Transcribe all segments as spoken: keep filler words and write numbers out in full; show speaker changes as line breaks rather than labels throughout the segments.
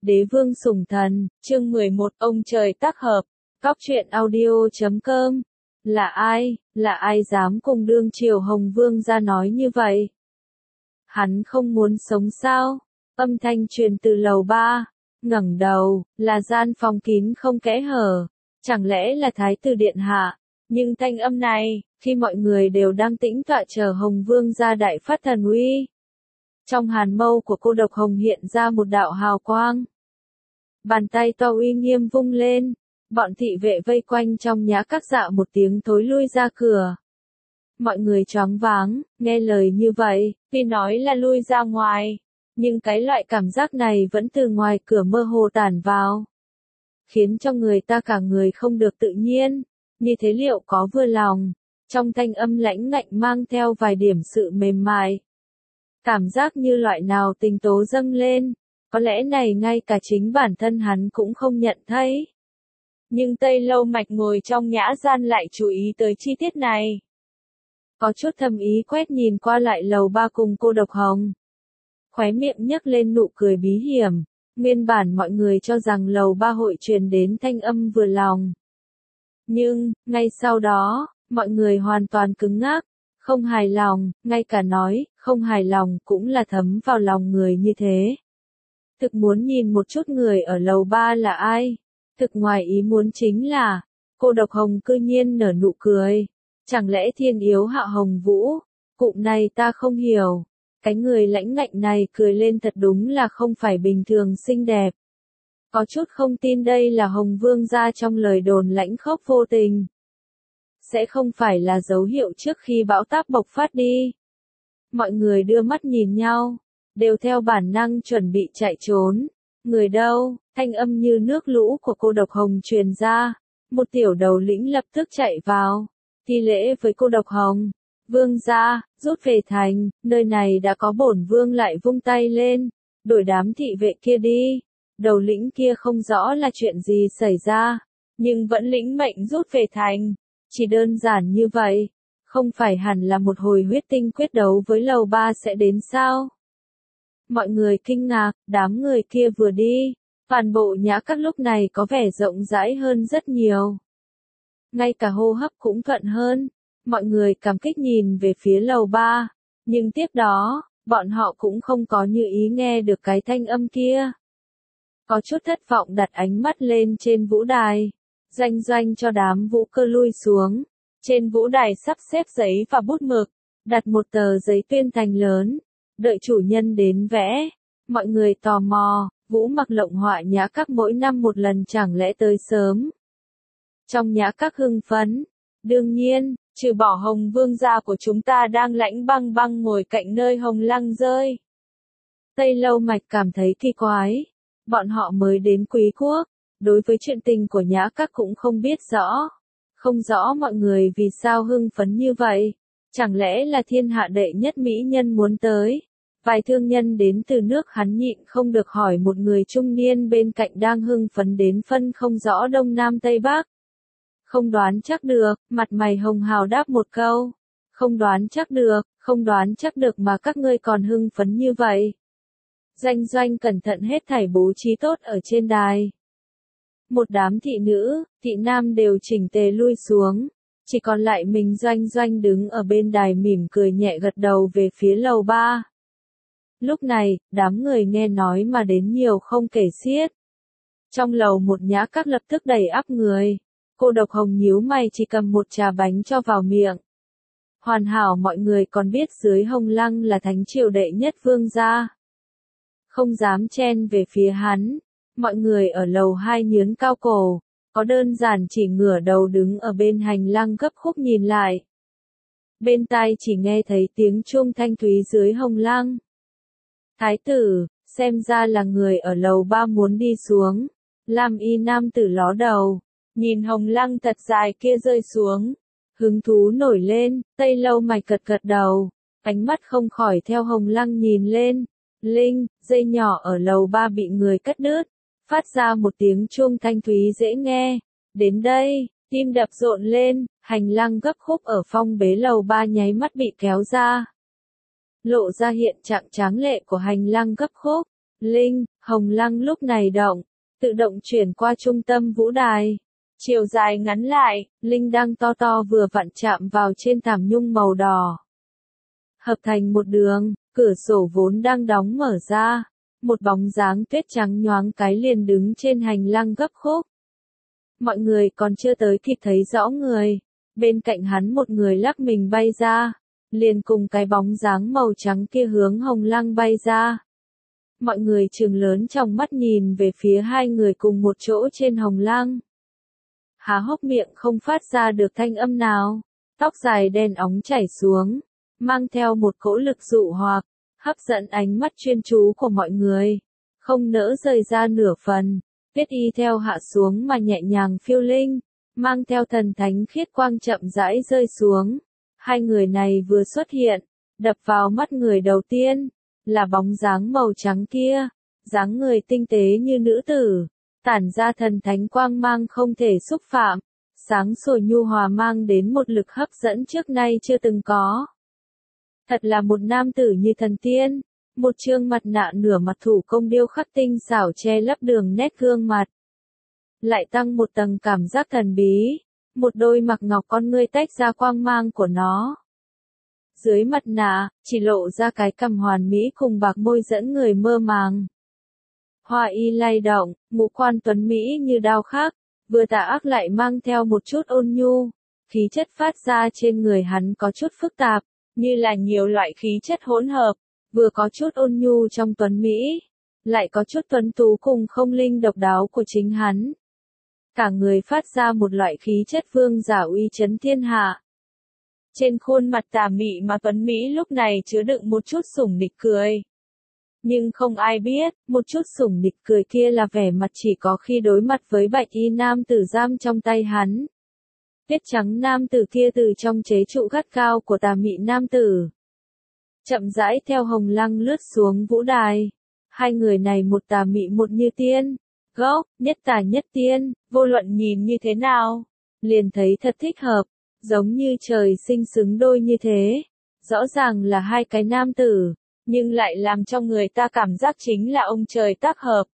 Đế vương sủng thần, chương mười một, ông trời tác hợp, Cóc truyện audio chấm com. Là ai, là ai dám cùng đương triều Hồng Vương ra nói như vậy? Hắn không muốn sống sao? Âm thanh truyền từ lầu ba, ngẩng đầu, là gian phòng kín không kẽ hở, chẳng lẽ là Thái tử điện hạ? Nhưng thanh âm này, khi mọi người đều đang tĩnh tọa chờ Hồng Vương ra đại phát thần uy. Trong hàn mâu của cô độc hồng hiện ra một đạo hào quang. Bàn tay to uy nghiêm vung lên, bọn thị vệ vây quanh trong nhã các dạ một tiếng thối lui ra cửa. Mọi người choáng váng, nghe lời như vậy, tuy nói là lui ra ngoài, nhưng cái loại cảm giác này vẫn từ ngoài cửa mơ hồ tản vào. Khiến cho người ta cả người không được tự nhiên, như thế liệu có vừa lòng, trong thanh âm lãnh ngạnh mang theo vài điểm sự mềm mại. Cảm giác như loại nào tình tố dâng lên, có lẽ này ngay cả chính bản thân hắn cũng không nhận thấy. Nhưng Tây Lâu Mạch ngồi trong nhã gian lại chú ý tới chi tiết này. Có chút thầm ý quét nhìn qua lại lầu ba cùng cô độc hồng. Khóe miệng nhấc lên nụ cười bí hiểm, nguyên bản mọi người cho rằng lầu ba hội truyền đến thanh âm vừa lòng. Nhưng, ngay sau đó, mọi người hoàn toàn cứng ngắc, không hài lòng, ngay cả nói, không hài lòng cũng là thấm vào lòng người như thế. Thực muốn nhìn một chút người ở lầu ba là ai? Thực ngoài ý muốn chính là, cô độc hồng cư nhiên nở nụ cười. Chẳng lẽ thiên yếu hạ hồng vũ? Cụm này ta không hiểu. Cái người lãnh ngạnh này cười lên thật đúng là không phải bình thường xinh đẹp. Có chút không tin đây là Hồng Vương gia trong lời đồn lãnh khốc vô tình. Sẽ không phải là dấu hiệu trước khi bão táp bộc phát đi. Mọi người đưa mắt nhìn nhau, đều theo bản năng chuẩn bị chạy trốn. Người đâu? Thanh âm như nước lũ của cô độc hồng truyền ra. Một tiểu đầu lĩnh lập tức chạy vào, thi lễ với cô độc hồng. Vương gia, rút về thành, nơi này đã có bổn vương, lại vung tay lên, đuổi đám thị vệ kia đi. Đầu lĩnh kia không rõ là chuyện gì xảy ra, nhưng vẫn lĩnh mệnh rút về thành. Chỉ đơn giản như vậy, không phải hẳn là một hồi huyết tinh quyết đấu với lầu ba sẽ đến sao? Mọi người kinh ngạc, đám người kia vừa đi, toàn bộ nhã các lúc này có vẻ rộng rãi hơn rất nhiều. Ngay cả hô hấp cũng thuận hơn, mọi người cảm kích nhìn về phía lầu ba, nhưng tiếp đó, bọn họ cũng không có như ý nghe được cái thanh âm kia. Có chút thất vọng đặt ánh mắt lên trên vũ đài, doanh doanh cho đám vũ cơ lui xuống. Trên vũ đài sắp xếp giấy và bút mực, đặt một tờ giấy tuyên thành lớn, đợi chủ nhân đến vẽ. Mọi người tò mò, Vũ Mặc lộng họa nhã các mỗi năm một lần chẳng lẽ tới sớm. Trong nhã các hưng phấn, đương nhiên, trừ bỏ Hồng Vương gia của chúng ta đang lãnh băng băng ngồi cạnh nơi hồng lăng rơi. Tây Lâu Mạch cảm thấy kỳ quái, bọn họ mới đến Quý Quốc, đối với chuyện tình của nhã các cũng không biết rõ. Không rõ mọi người vì sao hưng phấn như vậy, chẳng lẽ là thiên hạ đệ nhất mỹ nhân muốn tới. Vài thương nhân đến từ nước hắn nhịn không được hỏi một người trung niên bên cạnh đang hưng phấn đến phân không rõ đông nam tây bắc. Không đoán chắc được, mặt mày hồng hào đáp một câu. Không đoán chắc được, không đoán chắc được mà các ngươi còn hưng phấn như vậy. Doanh doanh cẩn thận hết thảy bố trí tốt ở trên đài. Một đám thị nữ, thị nam đều chỉnh tề lui xuống. Chỉ còn lại mình doanh doanh đứng ở bên đài mỉm cười nhẹ gật đầu về phía lầu ba. Lúc này, đám người nghe nói mà đến nhiều không kể xiết. Trong lầu một nhã các lập tức đầy ắp người. Cô độc hồng nhíu mày chỉ cầm một trà bánh cho vào miệng. Hoàn hảo mọi người còn biết dưới hồng lăng là thánh triều đệ nhất vương gia. Không dám chen về phía hắn. Mọi người ở lầu hai nhướn cao cổ, có đơn giản chỉ ngửa đầu đứng ở bên hành lang gấp khúc nhìn lại. Bên tai chỉ nghe thấy tiếng chuông thanh thúy dưới hồng lăng. Thái tử, xem ra là người ở lầu ba muốn đi xuống. Lam y nam tử ló đầu, nhìn hồng lăng thật dài kia rơi xuống. Hứng thú nổi lên, Tây Lâu Mạch gật gật đầu, ánh mắt không khỏi theo hồng lăng nhìn lên. Linh, dây nhỏ ở lầu ba bị người cắt đứt, phát ra một tiếng chuông thanh thúy dễ nghe. Đến đây, tim đập rộn lên, hành lang gấp khúc ở phong bế lầu ba nháy mắt bị kéo ra. Lộ ra hiện trạng tráng lệ của hành lang gấp khúc. Linh, Hồng lăng lúc này động, tự động chuyển qua trung tâm vũ đài. Chiều dài ngắn lại, linh đăng to to vừa vặn chạm vào trên thảm nhung màu đỏ. Hợp thành một đường, cửa sổ vốn đang đóng mở ra. Một bóng dáng tuyết trắng nhoáng cái liền đứng trên hành lang gấp khúc. Mọi người còn chưa tới kịp thấy rõ người. Bên cạnh hắn một người lắc mình bay ra. Liền cùng cái bóng dáng màu trắng kia hướng Hồng lăng bay ra. Mọi người trừng lớn trong mắt nhìn về phía hai người cùng một chỗ trên Hồng lăng. Há hốc miệng không phát ra được thanh âm nào. Tóc dài đen óng chảy xuống. Mang theo một cỗ lực dụ hoặc. Hấp dẫn ánh mắt chuyên chú của mọi người. Không nỡ rời ra nửa phần. Tuyết y theo hạ xuống mà nhẹ nhàng phiêu linh. Mang theo thần thánh khiết quang chậm rãi rơi xuống. Hai người này vừa xuất hiện. Đập vào mắt người đầu tiên. Là bóng dáng màu trắng kia. Dáng người tinh tế như nữ tử. Tản ra thần thánh quang mang không thể xúc phạm. Sáng sủa nhu hòa mang đến một lực hấp dẫn trước nay chưa từng có. Thật là một nam tử như thần tiên. Một trương mặt nạ nửa mặt thủ công điêu khắc tinh xảo che lấp đường nét gương mặt. Lại tăng một tầng cảm giác thần bí. Một đôi mặc ngọc con ngươi tách ra quang mang của nó. Dưới mặt nạ, chỉ lộ ra cái cằm hoàn mỹ cùng bạc môi dẫn người mơ màng. Hoa y lay động, ngũ quan tuấn mỹ như đao khắc, vừa tà ác lại mang theo một chút ôn nhu. Khí chất phát ra trên người hắn có chút phức tạp, như là nhiều loại khí chất hỗn hợp, vừa có chút ôn nhu trong tuấn mỹ, lại có chút tuấn tú cùng không linh độc đáo của chính hắn. Cả người phát ra một loại khí chất vương giả uy chấn thiên hạ. Trên khuôn mặt tà mị mà tuấn mỹ lúc này chứa đựng một chút sủng nịch cười. Nhưng không ai biết, một chút sủng nịch cười kia là vẻ mặt chỉ có khi đối mặt với bạch y nam tử giam trong tay hắn. Tuyết trắng nam tử kia từ trong chế trụ gắt cao của tà mị nam tử. Chậm rãi theo Hồng lăng lướt xuống vũ đài. Hai người này một tà mị một như tiên. Gốc, nhất tà nhất tiên, vô luận nhìn như thế nào. Liền thấy thật thích hợp, giống như trời sinh xứng đôi như thế. Rõ ràng là hai cái nam tử, nhưng lại làm cho người ta cảm giác chính là ông trời tác hợp.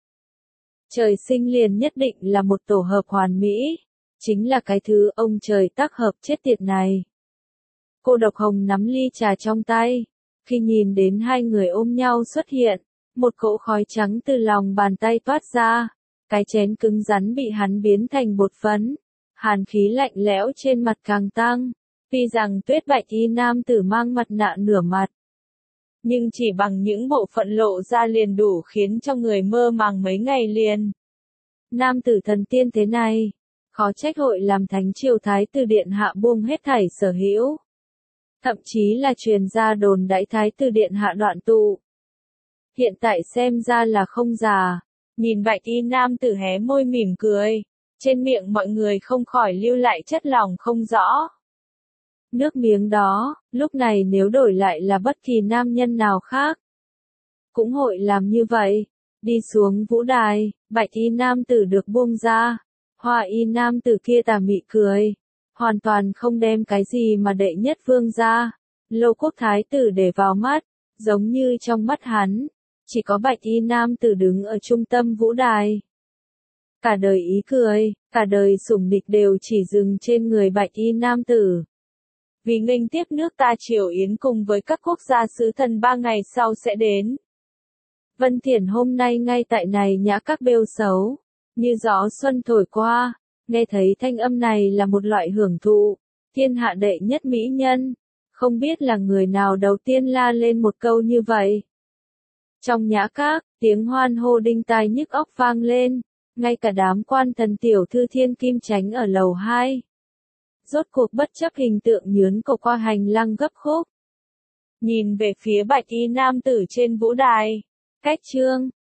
Trời sinh liền nhất định là một tổ hợp hoàn mỹ. Chính là cái thứ ông trời tác hợp chết tiệt này. Cô độc hồng nắm ly trà trong tay. Khi nhìn đến hai người ôm nhau xuất hiện, một cỗ khói trắng từ lòng bàn tay toát ra. Cái chén cứng rắn bị hắn biến thành bột phấn. Hàn khí lạnh lẽo trên mặt càng tăng. Tuy rằng tuyết bạch y nam tử mang mặt nạ nửa mặt. Nhưng chỉ bằng những bộ phận lộ ra liền đủ khiến cho người mơ màng mấy ngày liền. Nam tử thần tiên thế này. Khó trách hội làm thánh triều thái tử điện hạ buông hết thảy sở hữu. Thậm chí là truyền ra đồn đãi thái tử điện hạ đoạn tụ. Hiện tại xem ra là không già. Nhìn bạch y nam tử hé môi mỉm cười. Trên miệng mọi người không khỏi lưu lại chất lòng không rõ. Nước miếng đó, lúc này nếu đổi lại là bất kỳ nam nhân nào khác. Cũng hội làm như vậy. Đi xuống vũ đài, bạch y nam tử được buông ra. Hoa y nam tử kia tà mị cười. Hoàn toàn không đem cái gì mà đệ nhất vương ra. Lâu quốc thái tử để vào mắt. Giống như trong mắt hắn. Chỉ có bạch y nam tử đứng ở trung tâm vũ đài. Cả đời ý cười, cả đời sủng nịch đều chỉ dừng trên người bạch y nam tử. Vì nghênh tiếp nước ta triều yến cùng với các quốc gia sứ thần ba ngày sau sẽ đến. Vân Thiển hôm nay ngay tại này nhã các bêu xấu. Như gió xuân thổi qua, nghe thấy thanh âm này là một loại hưởng thụ. Thiên hạ đệ nhất mỹ nhân. Không biết là người nào đầu tiên la lên một câu như vậy. Trong nhã các, tiếng hoan hô đinh tai nhức óc vang lên. Ngay cả đám quan thần tiểu thư thiên kim chánh ở lầu hai. Rốt cuộc bất chấp hình tượng nhướn cổ qua hành lang gấp khúc. Nhìn về phía bạch y nam tử trên vũ đài. Cách chương.